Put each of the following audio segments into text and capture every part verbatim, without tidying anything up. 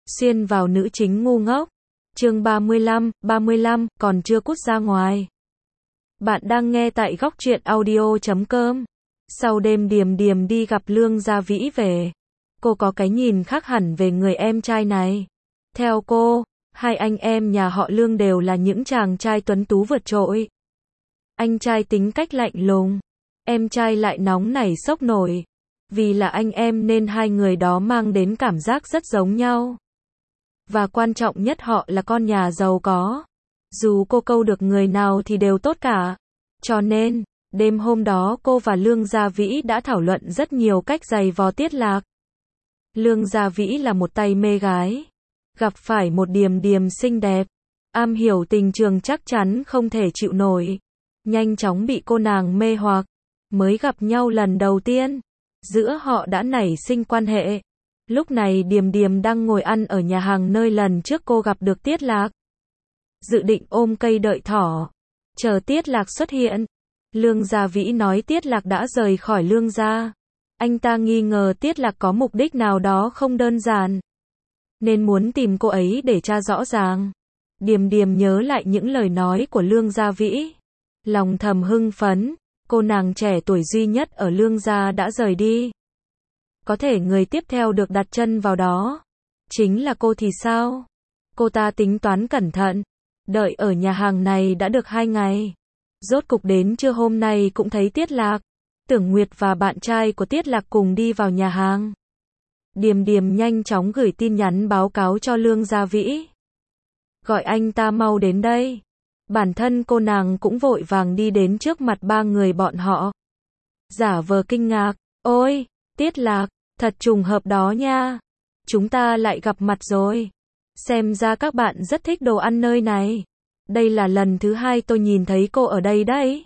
Xuyên vào nữ chính ngu ngốc. Chương ba mươi lăm, ba mươi lăm, còn chưa cút ra ngoài. Bạn đang nghe tại góc truyện audio chấm com. Sau đêm Điềm Điềm đi gặp Lương Gia Vĩ về, cô có cái nhìn khác hẳn về người em trai này. Theo cô, hai anh em nhà họ Lương đều là những chàng trai tuấn tú vượt trội. Anh trai tính cách lạnh lùng, em trai lại nóng nảy sốc nổi. Vì là anh em nên hai người đó mang đến cảm giác rất giống nhau. Và quan trọng nhất họ là con nhà giàu có. Dù cô câu được người nào thì đều tốt cả. Cho nên, đêm hôm đó cô và Lương Gia Vĩ đã thảo luận rất nhiều cách giày vò Tiết Lạc. Lương Gia Vĩ là một tay mê gái. Gặp phải một Điềm Điềm xinh đẹp, am hiểu tình trường chắc chắn không thể chịu nổi. Nhanh chóng bị cô nàng mê hoặc. Mới gặp nhau lần đầu tiên, giữa họ đã nảy sinh quan hệ. Lúc này Điềm Điềm đang ngồi ăn ở nhà hàng nơi lần trước cô gặp được Tiết Lạc. Dự định ôm cây đợi thỏ, chờ Tiết Lạc xuất hiện. Lương Gia Vĩ nói Tiết Lạc đã rời khỏi Lương Gia. Anh ta nghi ngờ Tiết Lạc có mục đích nào đó không đơn giản, nên muốn tìm cô ấy để tra rõ ràng. Điềm Điềm nhớ lại những lời nói của Lương Gia Vĩ, lòng thầm hưng phấn. Cô nàng trẻ tuổi duy nhất ở Lương Gia đã rời đi. Có thể người tiếp theo được đặt chân vào đó chính là cô thì sao? Cô ta tính toán cẩn thận, đợi ở nhà hàng này đã được hai ngày. Rốt cục đến trưa hôm nay cũng thấy Tiết Lạc, Tưởng Nguyệt và bạn trai của Tiết Lạc cùng đi vào nhà hàng. Điềm Điềm nhanh chóng gửi tin nhắn báo cáo cho Lương Gia Vĩ. Gọi anh ta mau đến đây. Bản thân cô nàng cũng vội vàng đi đến trước mặt ba người bọn họ. Giả vờ kinh ngạc, ôi, Tiết Lạc, thật trùng hợp đó nha. Chúng ta lại gặp mặt rồi. Xem ra các bạn rất thích đồ ăn nơi này. Đây là lần thứ hai tôi nhìn thấy cô ở đây đấy.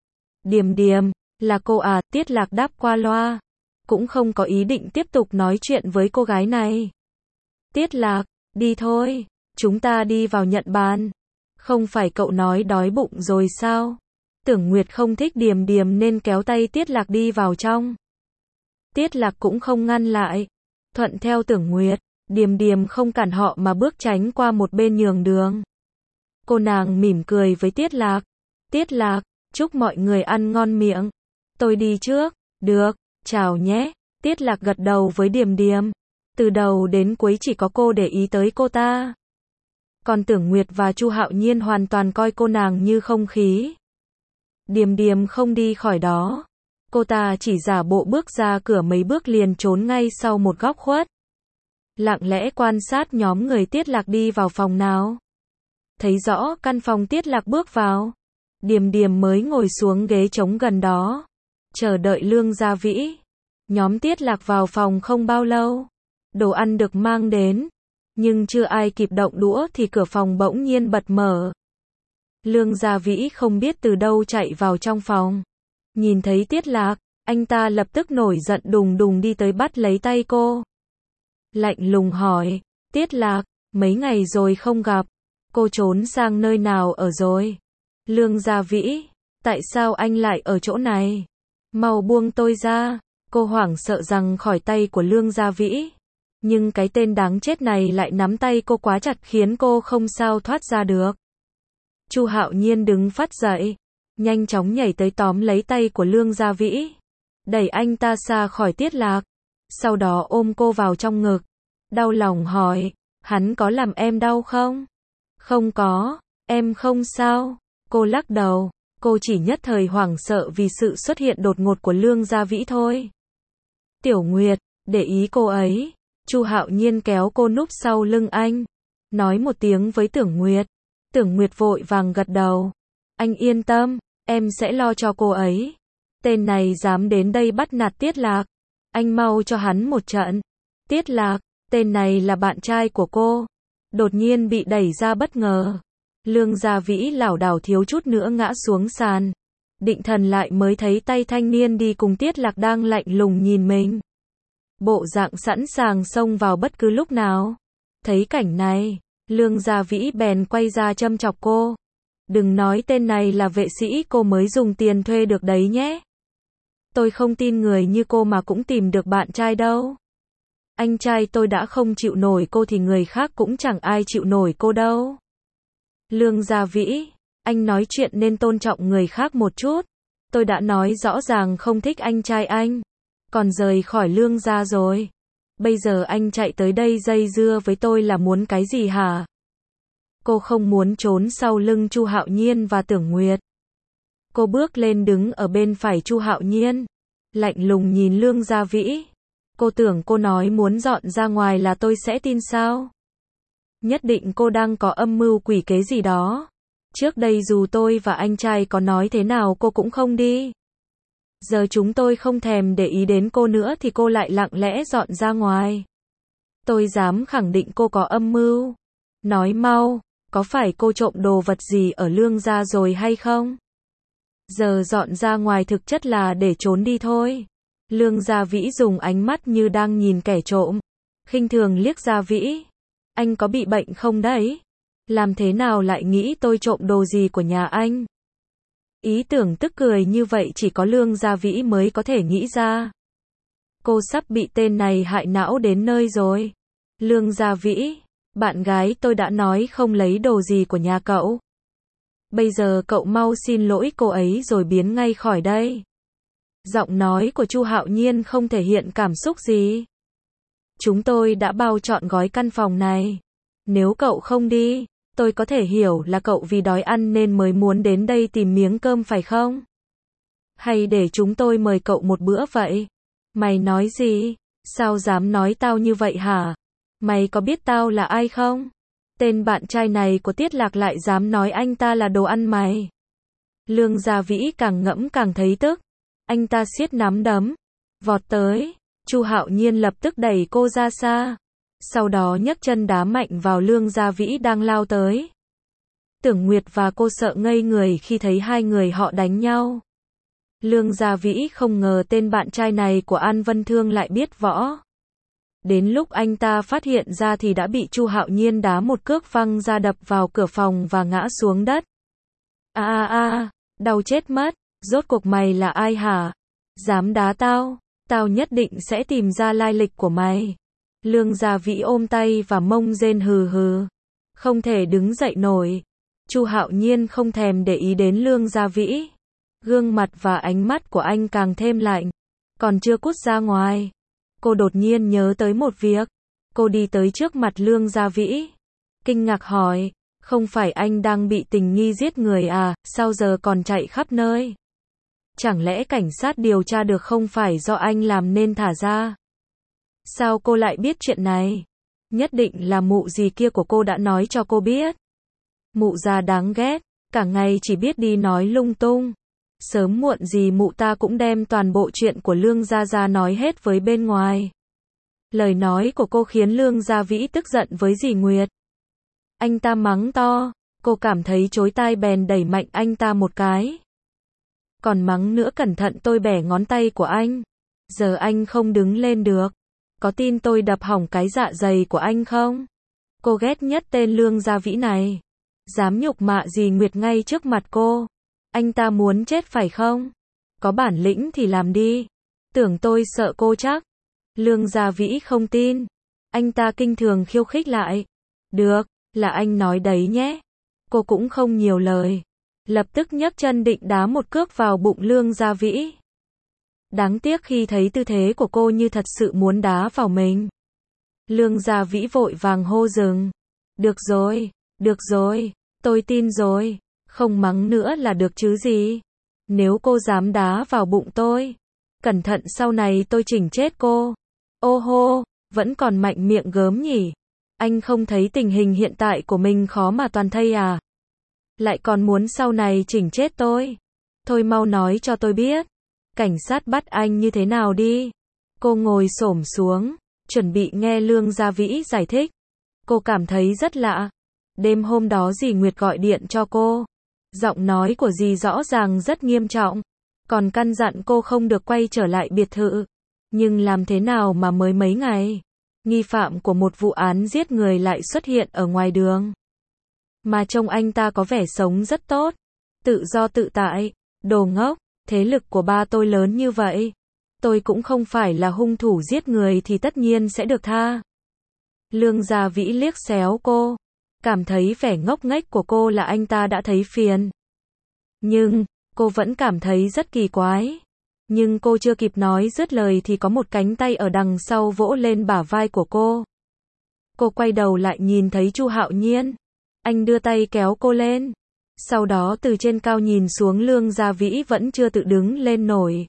Điềm Điềm, là cô à? Tiết Lạc đáp qua loa, cũng không có ý định tiếp tục nói chuyện với cô gái này. Tiết Lạc, đi thôi, chúng ta đi vào nhận bàn. Không phải cậu nói đói bụng rồi sao? Tưởng Nguyệt không thích Điềm Điềm nên kéo tay Tiết Lạc đi vào trong. Tiết Lạc cũng không ngăn lại, thuận theo Tưởng Nguyệt. Điềm Điềm không cản họ mà bước tránh qua một bên nhường đường. Cô nàng mỉm cười với Tiết Lạc. Tiết Lạc, chúc mọi người ăn ngon miệng. Tôi đi trước. Được, chào nhé. Tiết Lạc gật đầu với Điềm Điềm. Từ đầu đến cuối chỉ có cô để ý tới cô ta. Còn Tưởng Nguyệt và Chu Hạo Nhiên hoàn toàn coi cô nàng như không khí. Điềm Điềm không đi khỏi đó. Cô ta chỉ giả bộ bước ra cửa mấy bước liền trốn ngay sau một góc khuất. Lặng lẽ quan sát nhóm người Tiết Lạc đi vào phòng nào. Thấy rõ căn phòng Tiết Lạc bước vào. Điềm Điềm mới ngồi xuống ghế trống gần đó, chờ đợi Lương Gia Vĩ. Nhóm Tiết Lạc vào phòng không bao lâu. Đồ ăn được mang đến, nhưng chưa ai kịp động đũa thì cửa phòng bỗng nhiên bật mở. Lương Gia Vĩ không biết từ đâu chạy vào trong phòng. Nhìn thấy Tiết Lạc, anh ta lập tức nổi giận đùng đùng đi tới bắt lấy tay cô. Lạnh lùng hỏi, Tiết Lạc, mấy ngày rồi không gặp, cô trốn sang nơi nào ở rồi? Lương Gia Vĩ, tại sao anh lại ở chỗ này? Mau buông tôi ra. Cô hoảng sợ rằng khỏi tay của Lương Gia Vĩ. Nhưng cái tên đáng chết này lại nắm tay cô quá chặt khiến cô không sao thoát ra được. Chu Hạo Nhiên đứng phắt dậy, nhanh chóng nhảy tới tóm lấy tay của Lương Gia Vĩ, đẩy anh ta xa khỏi Tiết Lạc, sau đó ôm cô vào trong ngực, đau lòng hỏi, hắn có làm em đau không? Không có, em không sao. Cô lắc đầu, cô chỉ nhất thời hoảng sợ vì sự xuất hiện đột ngột của Lương Gia Vĩ thôi. Tiểu Nguyệt, để ý cô ấy. Chu Hạo Nhiên kéo cô núp sau lưng anh, nói một tiếng với Tưởng Nguyệt. Tưởng Nguyệt vội vàng gật đầu. Anh yên tâm, em sẽ lo cho cô ấy. Tên này dám đến đây bắt nạt Tiết Lạc, anh mau cho hắn một trận. Tiết Lạc, tên này là bạn trai của cô. Đột nhiên bị đẩy ra bất ngờ. Lương Gia Vĩ lảo đảo thiếu chút nữa ngã xuống sàn. Định thần lại mới thấy tay thanh niên đi cùng Tiết Lạc đang lạnh lùng nhìn mình. Bộ dạng sẵn sàng xông vào bất cứ lúc nào. Thấy cảnh này, Lương Gia Vĩ bèn quay ra châm chọc cô. Đừng nói tên này là vệ sĩ cô mới dùng tiền thuê được đấy nhé. Tôi không tin người như cô mà cũng tìm được bạn trai đâu. Anh trai tôi đã không chịu nổi cô thì người khác cũng chẳng ai chịu nổi cô đâu. Lương Gia Vĩ, anh nói chuyện nên tôn trọng người khác một chút. Tôi đã nói rõ ràng không thích anh trai anh. Còn rời khỏi Lương gia rồi. Bây giờ anh chạy tới đây dây dưa với tôi là muốn cái gì hả? Cô không muốn trốn sau lưng Chu Hạo Nhiên và Tưởng Nguyệt. Cô bước lên đứng ở bên phải Chu Hạo Nhiên. Lạnh lùng nhìn Lương Gia Vĩ. Cô tưởng cô nói muốn dọn ra ngoài là tôi sẽ tin sao? Nhất định cô đang có âm mưu quỷ kế gì đó. Trước đây dù tôi và anh trai có nói thế nào cô cũng không đi. Giờ chúng tôi không thèm để ý đến cô nữa thì cô lại lặng lẽ dọn ra ngoài. Tôi dám khẳng định cô có âm mưu. Nói mau, có phải cô trộm đồ vật gì ở Lương gia rồi hay không? Giờ dọn ra ngoài thực chất là để trốn đi thôi. Lương Gia Vĩ dùng ánh mắt như đang nhìn kẻ trộm. Khinh thường liếc Gia Vĩ. Anh có bị bệnh không đấy? Làm thế nào lại nghĩ tôi trộm đồ gì của nhà anh? Ý tưởng tức cười như vậy chỉ có Lương Gia Vĩ mới có thể nghĩ ra. Cô sắp bị tên này hại não đến nơi rồi. Lương Gia Vĩ, bạn gái tôi đã nói không lấy đồ gì của nhà cậu. Bây giờ cậu mau xin lỗi cô ấy rồi biến ngay khỏi đây. Giọng nói của Chu Hạo Nhiên không thể hiện cảm xúc gì. Chúng tôi đã bao trọn gói căn phòng này. Nếu cậu không đi, tôi có thể hiểu là cậu vì đói ăn nên mới muốn đến đây tìm miếng cơm phải không? Hay để chúng tôi mời cậu một bữa vậy? Mày nói gì? Sao dám nói tao như vậy hả? Mày có biết tao là ai không? Tên bạn trai này của Tiết Lạc lại dám nói anh ta là đồ ăn mày. Lương Gia Vĩ càng ngẫm càng thấy tức. Anh ta siết nắm đấm, vọt tới. Chu Hạo Nhiên lập tức đẩy cô ra xa. Sau đó nhấc chân đá mạnh vào Lương Gia Vĩ đang lao tới. Tưởng Nguyệt và cô sợ ngây người khi thấy hai người họ đánh nhau. Lương Gia Vĩ không ngờ tên bạn trai này của An Vân Thương lại biết võ. Đến lúc anh ta phát hiện ra thì đã bị Chu Hạo Nhiên đá một cước văng ra đập vào cửa phòng và ngã xuống đất. A a a, đau chết mất, rốt cuộc mày là ai hả? Dám đá tao, tao nhất định sẽ tìm ra lai lịch của mày. Lương Gia Vĩ ôm tay và mông rên hừ hừ, không thể đứng dậy nổi. Chu Hạo Nhiên không thèm để ý đến Lương Gia Vĩ. Gương mặt và ánh mắt của anh càng thêm lạnh. Còn chưa cút ra ngoài, cô đột nhiên nhớ tới một việc. Cô đi tới trước mặt Lương Gia Vĩ, kinh ngạc hỏi, không phải anh đang bị tình nghi giết người à, sao giờ còn chạy khắp nơi? Chẳng lẽ cảnh sát điều tra được không phải do anh làm nên thả ra? Sao cô lại biết chuyện này? Nhất định là mụ gì kia của cô đã nói cho cô biết. Mụ già đáng ghét, cả ngày chỉ biết đi nói lung tung. Sớm muộn gì mụ ta cũng đem toàn bộ chuyện của Lương Gia Gia nói hết với bên ngoài. Lời nói của cô khiến Lương Gia Vĩ tức giận với dì Nguyệt. Anh ta mắng to, cô cảm thấy chối tai bèn đẩy mạnh anh ta một cái. Còn mắng nữa cẩn thận tôi bẻ ngón tay của anh. Giờ anh không đứng lên được. Có tin tôi đập hỏng cái dạ dày của anh không? Cô ghét nhất tên Lương Gia Vĩ này. Dám nhục mạ dì Nguyệt ngay trước mặt cô. Anh ta muốn chết phải không? Có bản lĩnh thì làm đi. Tưởng tôi sợ cô chắc. Lương Gia Vĩ không tin. Anh ta kinh thường khiêu khích lại. Được, là anh nói đấy nhé. Cô cũng không nhiều lời. Lập tức nhấc chân định đá một cước vào bụng Lương Gia Vĩ. Đáng tiếc khi thấy tư thế của cô như thật sự muốn đá vào mình. Lương Gia Vĩ vội vàng hô dừng. Được rồi, được rồi, tôi tin rồi. Không mắng nữa là được chứ gì. Nếu cô dám đá vào bụng tôi, cẩn thận sau này tôi chỉnh chết cô. Ô hô, vẫn còn mạnh miệng gớm nhỉ. Anh không thấy tình hình hiện tại của mình khó mà toàn thây à? Lại còn muốn sau này chỉnh chết tôi. Thôi mau nói cho tôi biết. Cảnh sát bắt anh như thế nào đi. Cô ngồi xổm xuống, chuẩn bị nghe Lương Gia Vĩ giải thích. Cô cảm thấy rất lạ. Đêm hôm đó dì Nguyệt gọi điện cho cô. Giọng nói của dì rõ ràng rất nghiêm trọng. Còn căn dặn cô không được quay trở lại biệt thự. Nhưng làm thế nào mà mới mấy ngày, nghi phạm của một vụ án giết người lại xuất hiện ở ngoài đường. Mà trông anh ta có vẻ sống rất tốt. Tự do tự tại. Đồ ngốc, thế lực của ba tôi lớn như vậy. tôi cũng không phải là hung thủ giết người thì tất nhiên sẽ được tha. Lương Gia Vĩ liếc xéo cô, cảm thấy vẻ ngốc nghếch của cô là anh ta đã thấy phiền. Nhưng, cô vẫn cảm thấy rất kỳ quái. Nhưng cô chưa kịp nói dứt lời thì có một cánh tay ở đằng sau vỗ lên bả vai của cô. Cô quay đầu lại nhìn thấy Chu Hạo Nhiên. Anh đưa tay kéo cô lên. Sau đó từ trên cao nhìn xuống Lương Gia Vĩ vẫn chưa tự đứng lên nổi.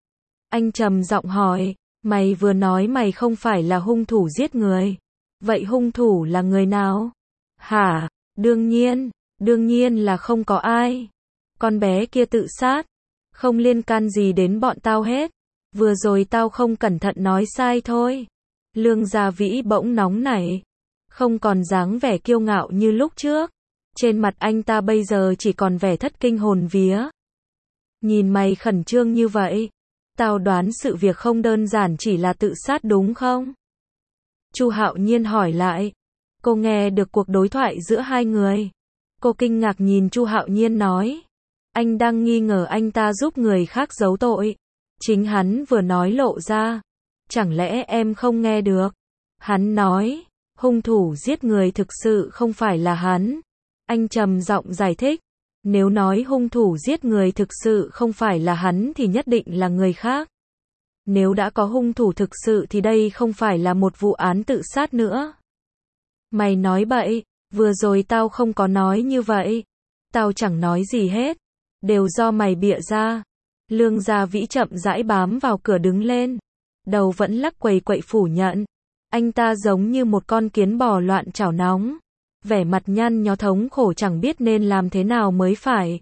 Anh trầm giọng hỏi, mày vừa nói mày không phải là hung thủ giết người. Vậy hung thủ là người nào? Hả? Đương nhiên, đương nhiên là không có ai. Con bé kia tự sát. Không liên can gì đến bọn tao hết. Vừa rồi tao không cẩn thận nói sai thôi. Lương Gia Vĩ bỗng nóng nảy. Không còn dáng vẻ kiêu ngạo như lúc trước. Trên mặt anh ta bây giờ chỉ còn vẻ thất kinh hồn vía. Nhìn mày khẩn trương như vậy. Tao đoán sự việc không đơn giản chỉ là tự sát đúng không? Chu Hạo Nhiên hỏi lại. Cô nghe được cuộc đối thoại giữa hai người. Cô kinh ngạc nhìn Chu Hạo Nhiên nói. Anh đang nghi ngờ anh ta giúp người khác giấu tội. Chính hắn vừa nói lộ ra. Chẳng lẽ em không nghe được? Hắn nói, hung thủ giết người thực sự không phải là hắn. Anh trầm giọng giải thích. Nếu nói hung thủ giết người thực sự không phải là hắn thì nhất định là người khác. Nếu đã có hung thủ thực sự thì đây không phải là một vụ án tự sát nữa. Mày nói bậy, vừa rồi tao không có nói như vậy. Tao chẳng nói gì hết. Đều do mày bịa ra. Lương Gia Vĩ chậm rãi bám vào cửa đứng lên. Đầu vẫn lắc quầy quậy phủ nhận. Anh ta giống như một con kiến bò loạn chảo nóng. Vẻ mặt nhăn nhó thống khổ chẳng biết nên làm thế nào mới phải.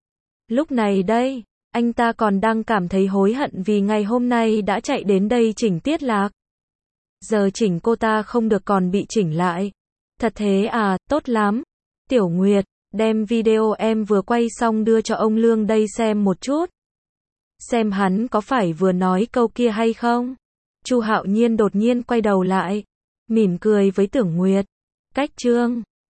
Lúc này đây, anh ta còn đang cảm thấy hối hận vì ngày hôm nay đã chạy đến đây chỉnh Tiết Lạc. Giờ chỉnh cô ta không được còn bị chỉnh lại. Thật thế à, tốt lắm. Tiểu Nguyệt, đem video em vừa quay xong đưa cho ông Lương đây xem một chút. Xem hắn có phải vừa nói câu kia hay không? Chu Hạo Nhiên đột nhiên quay đầu lại, mỉm cười với Tưởng Nguyệt. Cách chương